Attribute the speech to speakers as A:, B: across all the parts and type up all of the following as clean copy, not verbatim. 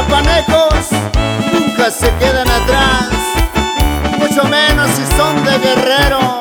A: chiapanecos nunca se quedan atrás, mucho menos si son de Guerrero.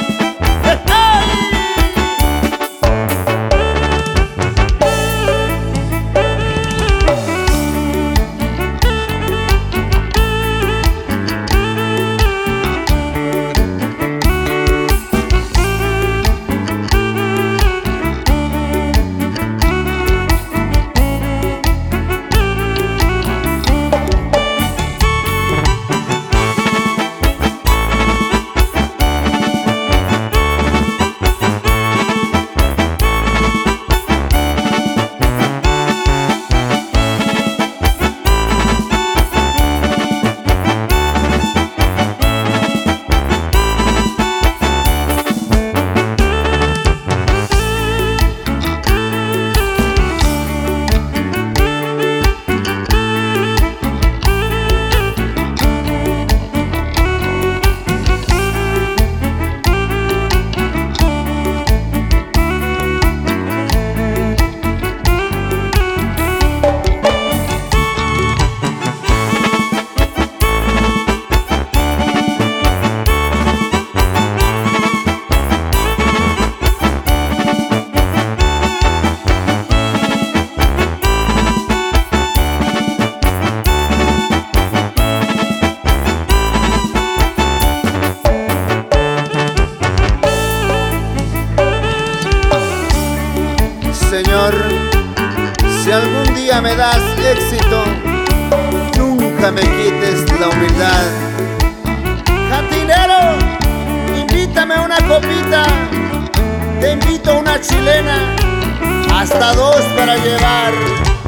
A: Señor, si algún día me das éxito, nunca me quites la humildad. Cantinero, invítame una copita, te invito una chilena, hasta dos para llevar.